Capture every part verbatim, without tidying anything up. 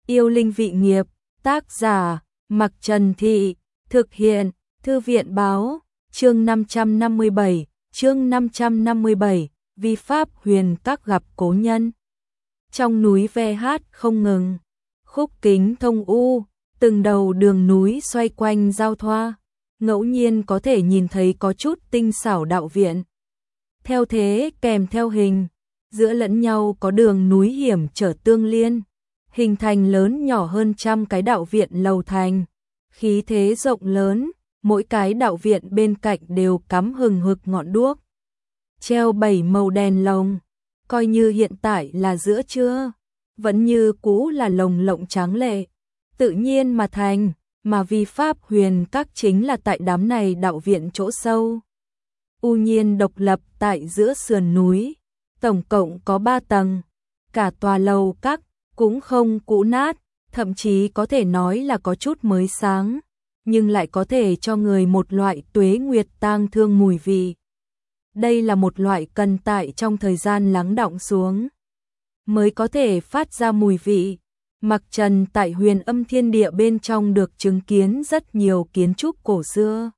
Yêu linh vị nghiệp, tác giả, Mặc Trần Thị, thực hiện, Thư viện báo, chương năm trăm năm mươi bảy, chương năm trăm năm mươi bảy, vi pháp huyền các gặp cố nhân. Trong núi ve hát không ngừng, khúc kính thông u, từng đầu đường núi xoay quanh giao thoa, ngẫu nhiên có thể nhìn thấy có chút tinh xảo đạo viện. Theo thế kèm theo hình, giữa lẫn nhau có đường núi hiểm trở tương liên, hình thành lớn nhỏ hơn trăm cái đạo viện lầu thành, khí thế rộng lớn, mỗi cái đạo viện bên cạnh đều cắm hừng hực ngọn đuốc. Treo bảy màu đèn lồng, coi như hiện tại là giữa trưa, vẫn như cũ là lồng lộng tráng lệ, tự nhiên mà thành, mà vi pháp huyền các chính là tại đám này đạo viện chỗ sâu. U nhiên độc lập tại giữa sườn núi, tổng cộng có ba tầng, cả tòa lầu các cũng không cũ nát, thậm chí có thể nói là có chút mới sáng, nhưng lại có thể cho người một loại tuế nguyệt tang thương mùi vị. Đây là một loại cần tại trong thời gian lắng đọng xuống mới có thể phát ra mùi vị. Mặc Trần tại Huyền Âm Thiên Địa bên trong được chứng kiến rất nhiều kiến trúc cổ xưa,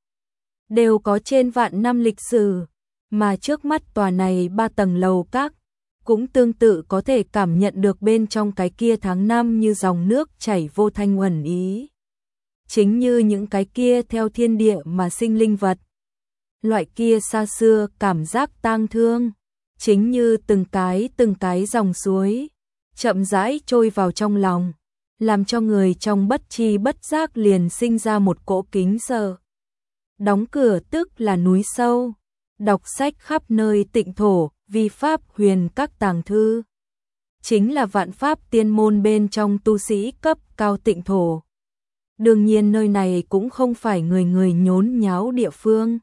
đều có trên vạn năm lịch sử, mà trước mắt tòa này ba tầng lầu các cũng tương tự có thể cảm nhận được bên trong cái kia tháng năm như dòng nước chảy vô thanh uẩn ý. Chính như những cái kia theo thiên địa mà sinh linh vật. Loại kia xa xưa cảm giác tang thương, chính như từng cái từng cái dòng suối, chậm rãi trôi vào trong lòng, làm cho người trong bất chi bất giác liền sinh ra một cỗ kính sợ. Đóng cửa tức là núi sâu, đọc sách khắp nơi tịnh thổ, vi pháp huyền các tàng thư. Chính là vạn pháp tiên môn bên trong tu sĩ cấp cao tịnh thổ. Đương nhiên nơi này cũng không phải người người nhốn nháo địa phương.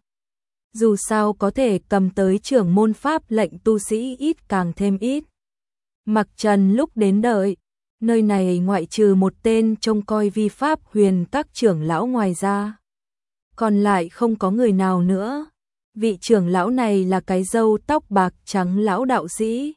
Dù sao có thể cầm tới trưởng môn pháp lệnh tu sĩ ít càng thêm ít. Mặc Trần lúc đến đợi, nơi này ngoại trừ một tên trông coi vi pháp huyền các trưởng lão ngoài ra, còn lại không có người nào nữa. Vị trưởng lão này là cái râu tóc bạc trắng lão đạo sĩ.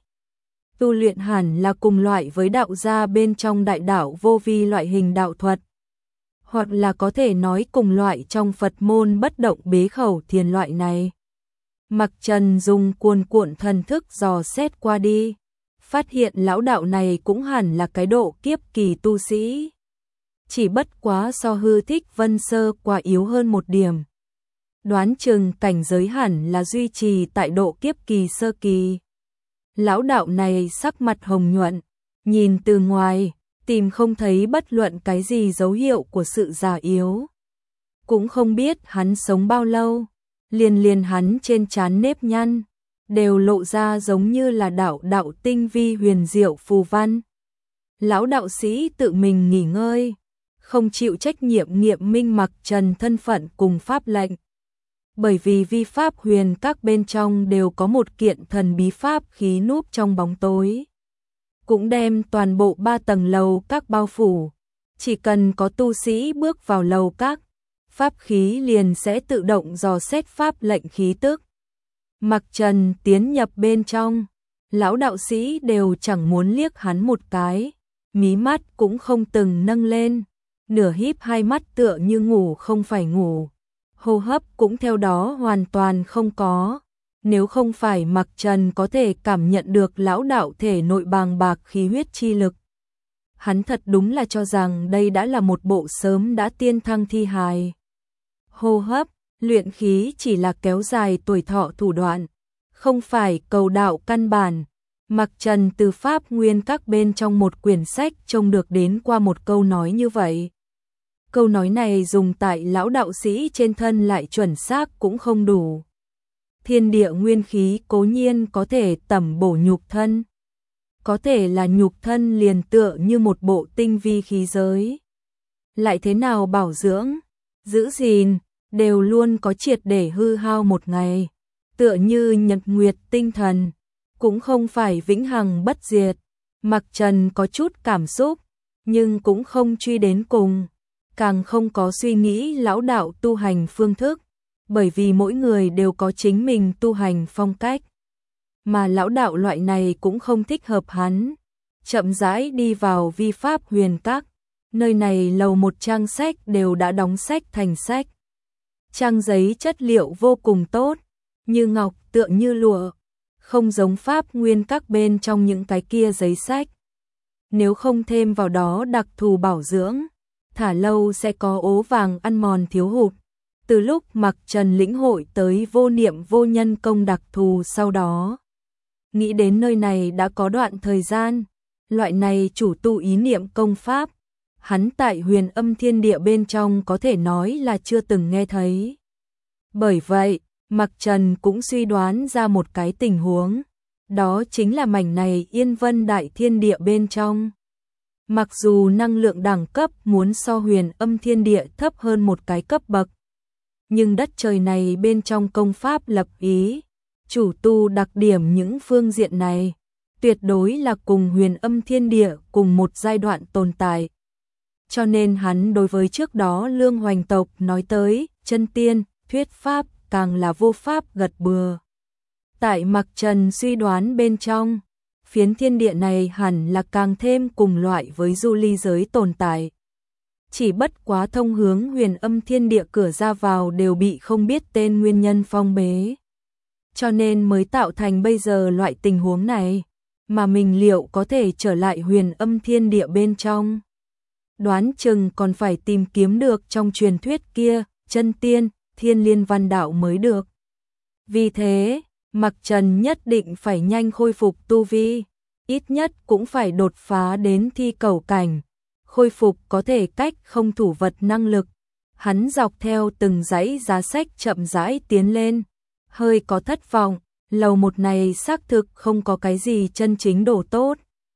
Tu luyện hẳn là cùng loại với đạo gia bên trong đại đạo vô vi loại hình đạo thuật, hoặc là có thể nói cùng loại trong Phật môn bất động bế khẩu thiền loại này. Mặc Trần dùng cuồn cuộn thần thức dò xét qua đi, phát hiện lão đạo này cũng hẳn là cái độ kiếp kỳ tu sĩ. Chỉ bất quá so Hư Thích Vân Sơ quá yếu hơn một điểm. Đoán chừng cảnh giới hẳn là duy trì tại độ kiếp kỳ sơ kỳ. Lão đạo này sắc mặt hồng nhuận, nhìn từ ngoài, tìm không thấy bất luận cái gì dấu hiệu của sự già yếu. Cũng không biết hắn sống bao lâu, liền liền hắn trên trán nếp nhăn, đều lộ ra giống như là đạo đạo tinh vi huyền diệu phù văn. Lão đạo sĩ tự mình nghỉ ngơi, không chịu trách nhiệm nghiệm minh Mặc Trần thân phận cùng pháp lệnh. Bởi vì vi pháp huyền các bên trong đều có một kiện thần bí pháp khí núp trong bóng tối, cũng đem toàn bộ ba tầng lầu các bao phủ. Chỉ cần có tu sĩ bước vào lầu các, pháp khí liền sẽ tự động dò xét pháp lệnh khí tức. Mặc Trần tiến nhập bên trong, lão đạo sĩ đều chẳng muốn liếc hắn một cái, mí mắt cũng không từng nâng lên, nửa híp hai mắt tựa như ngủ không phải ngủ, hô hấp cũng theo đó hoàn toàn không có. Nếu không phải Mặc Trần có thể cảm nhận được lão đạo thể nội bàng bạc khí huyết chi lực, hắn thật đúng là cho rằng đây đã là một bộ sớm đã tiên thăng thi hài. Hô hấp, luyện khí chỉ là kéo dài tuổi thọ thủ đoạn, không phải cầu đạo căn bản. Mặc Trần từ pháp nguyên các bên trong một quyển sách trông được đến qua một câu nói như vậy. Câu nói này dùng tại lão đạo sĩ trên thân lại chuẩn xác cũng không đủ. Thiên địa nguyên khí cố nhiên có thể tẩm bổ nhục thân, có thể là nhục thân liền tựa như một bộ tinh vi khí giới. Lại thế nào bảo dưỡng, giữ gìn, đều luôn có triệt để hư hao một ngày, tựa như nhật nguyệt tinh thần, cũng không phải vĩnh hằng bất diệt. Mặc Trần có chút cảm xúc, nhưng cũng không truy đến cùng, càng không có suy nghĩ lão đạo tu hành phương thức, bởi vì mỗi người đều có chính mình tu hành phong cách. Mà lão đạo loại này cũng không thích hợp hắn, chậm rãi đi vào vi pháp huyền các. Nơi này lầu một trang sách đều đã đóng sách thành sách. Trang giấy chất liệu vô cùng tốt, như ngọc tựa như lụa, không giống pháp nguyên các bên trong những cái kia giấy sách. Nếu không thêm vào đó đặc thù bảo dưỡng, thả lâu sẽ có ố vàng ăn mòn thiếu hụt. Từ lúc Mặc Trần lĩnh hội tới vô niệm vô nhân công đặc thù sau đó, nghĩ đến nơi này đã có đoạn thời gian, loại này chủ tu ý niệm công pháp, hắn tại huyền âm thiên địa bên trong có thể nói là chưa từng nghe thấy. Bởi vậy, Mặc Trần cũng suy đoán ra một cái tình huống, đó chính là mảnh này Yên Vân Đại Thiên Địa bên trong. Mặc dù năng lượng đẳng cấp muốn so huyền âm thiên địa thấp hơn một cái cấp bậc, nhưng đất trời này bên trong công pháp lập ý, chủ tu đặc điểm những phương diện này, tuyệt đối là cùng huyền âm thiên địa cùng một giai đoạn tồn tại. Cho nên hắn đối với trước đó Lương Hoành tộc nói tới, chân tiên, thuyết pháp, càng là vô pháp gật bừa. Tại Mặc Trần suy đoán bên trong, phiến thiên địa này hẳn là càng thêm cùng loại với du ly giới tồn tại. Chỉ bất quá thông hướng huyền âm thiên địa cửa ra vào đều bị không biết tên nguyên nhân phong bế. Cho nên mới tạo thành bây giờ loại tình huống này, mà mình liệu có thể trở lại huyền âm thiên địa bên trong. Đoán chừng còn phải tìm kiếm được trong truyền thuyết kia, chân tiên, thiên liên văn đạo mới được. Vì thế, Mặc Trần nhất định phải nhanh khôi phục tu vi, ít nhất cũng phải đột phá đến thi cầu cảnh, khôi phục có thể cách không thủ vật năng lực. Hắn dọc theo từng dãy giá sách chậm rãi tiến lên, hơi có thất vọng, lầu một này xác thực không có cái gì chân chính đồ tốt.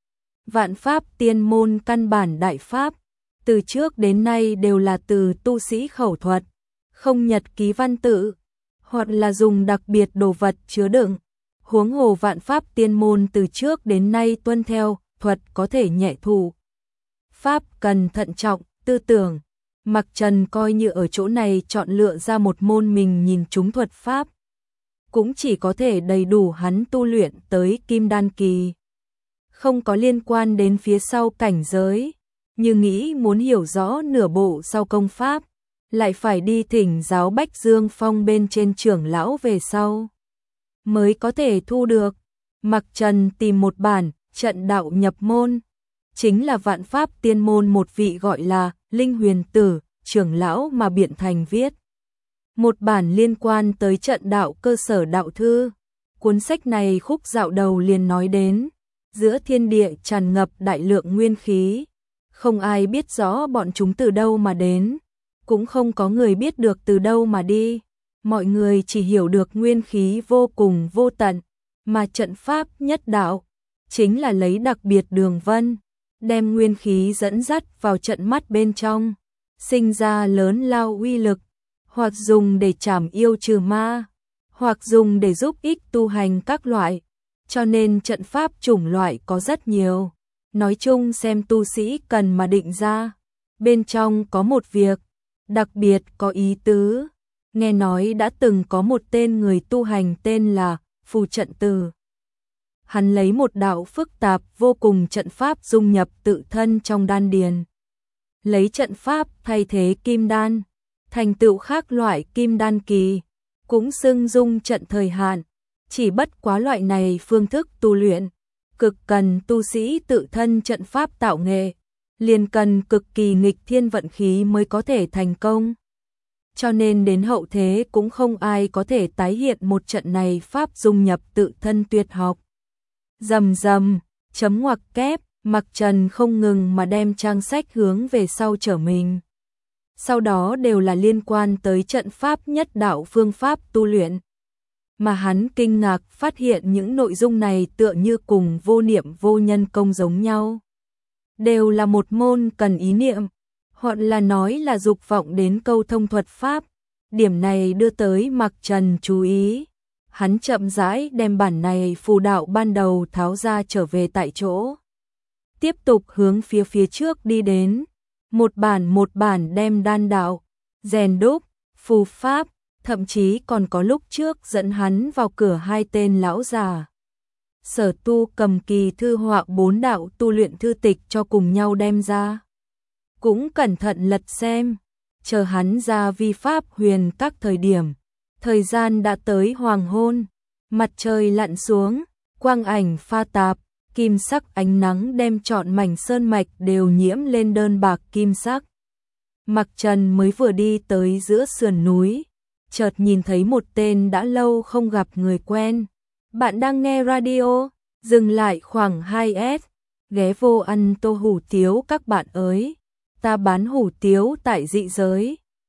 Vạn pháp tiên môn căn bản đại pháp, từ trước đến nay đều là từ tu sĩ khẩu thuật, không nhật ký văn tự, hoặc là dùng đặc biệt đồ vật chứa đựng. Huống hồ vạn pháp tiên môn từ trước đến nay tuân theo, thuật có thể nhẹ thủ. Pháp cần thận trọng, tư tưởng. Mặc Trần coi như ở chỗ này chọn lựa ra một môn mình nhìn trúng thuật pháp, cũng chỉ có thể đầy đủ hắn tu luyện tới kim đan kỳ. Không có liên quan đến phía sau cảnh giới, như nghĩ muốn hiểu rõ nửa bộ sau công pháp, lại phải đi thỉnh giáo Bách Dương Phong bên trên trưởng lão về sau, mới có thể thu được. Mặc Trần tìm một bản trận đạo nhập môn, chính là vạn pháp tiên môn một vị gọi là Linh Huyền Tử, trưởng lão mà biện thành viết. Một bản liên quan tới trận đạo cơ sở đạo thư. Cuốn sách này khúc dạo đầu liền nói đến, giữa thiên địa tràn ngập đại lượng nguyên khí, không ai biết rõ bọn chúng từ đâu mà đến, cũng không có người biết được từ đâu mà đi. Mọi người chỉ hiểu được nguyên khí vô cùng vô tận, mà trận pháp nhất đạo chính là lấy đặc biệt đường vân, đem nguyên khí dẫn dắt vào trận mắt bên trong, sinh ra lớn lao uy lực, hoặc dùng để trảm yêu trừ ma, hoặc dùng để giúp ích tu hành các loại. Cho nên trận pháp chủng loại có rất nhiều. Nói chung xem tu sĩ cần mà định ra. Bên trong có một việc đặc biệt có ý tứ. Nghe nói đã từng có một tên người tu hành tên là Phù Trận Từ. Hắn lấy một đạo phức tạp vô cùng trận pháp dung nhập tự thân trong đan điền, lấy trận pháp thay thế kim đan, thành tựu khác loại kim đan kỳ, cũng xưng dung trận thời hạn. Chỉ bất quá loại này phương thức tu luyện cực cần tu sĩ tự thân trận pháp tạo nghệ, liền cần cực kỳ nghịch thiên vận khí mới có thể thành công. Cho nên đến hậu thế cũng không ai có thể tái hiện một trận này pháp dung nhập tự thân tuyệt học. Rầm rầm, chấm ngoặc kép, Mặc Trần không ngừng mà đem trang sách hướng về sau trở mình. Sau đó đều là liên quan tới trận pháp nhất đạo phương pháp tu luyện. Mà hắn kinh ngạc phát hiện những nội dung này tựa như cùng vô niệm vô nhân công giống nhau. Đều là một môn cần ý niệm, hoặc là nói là dục vọng đến câu thông thuật pháp. Điểm này đưa tới Mặc Trần chú ý. Hắn chậm rãi đem bản này phù đạo ban đầu tháo ra trở về tại chỗ. Tiếp tục hướng phía phía trước đi đến. Một bản một bản đem đan đạo, rèn đúc, phù pháp, thậm chí còn có lúc trước dẫn hắn vào cửa hai tên lão già. Sở Tu cầm kỳ thư họa bốn đạo tu luyện thư tịch cho cùng nhau đem ra. Cũng cẩn thận lật xem, chờ hắn ra vi pháp huyền các thời điểm. Thời gian đã tới hoàng hôn, mặt trời lặn xuống, quang ảnh pha tạp, kim sắc ánh nắng đem trọn mảnh sơn mạch đều nhiễm lên đơn bạc kim sắc. Mặc Trần mới vừa đi tới giữa sườn núi, chợt nhìn thấy một tên đã lâu không gặp người quen. Bạn đang nghe radio, dừng lại khoảng hai S, ghé vô ăn tô hủ tiếu các bạn ơi. Ta bán hủ tiếu tại dị giới,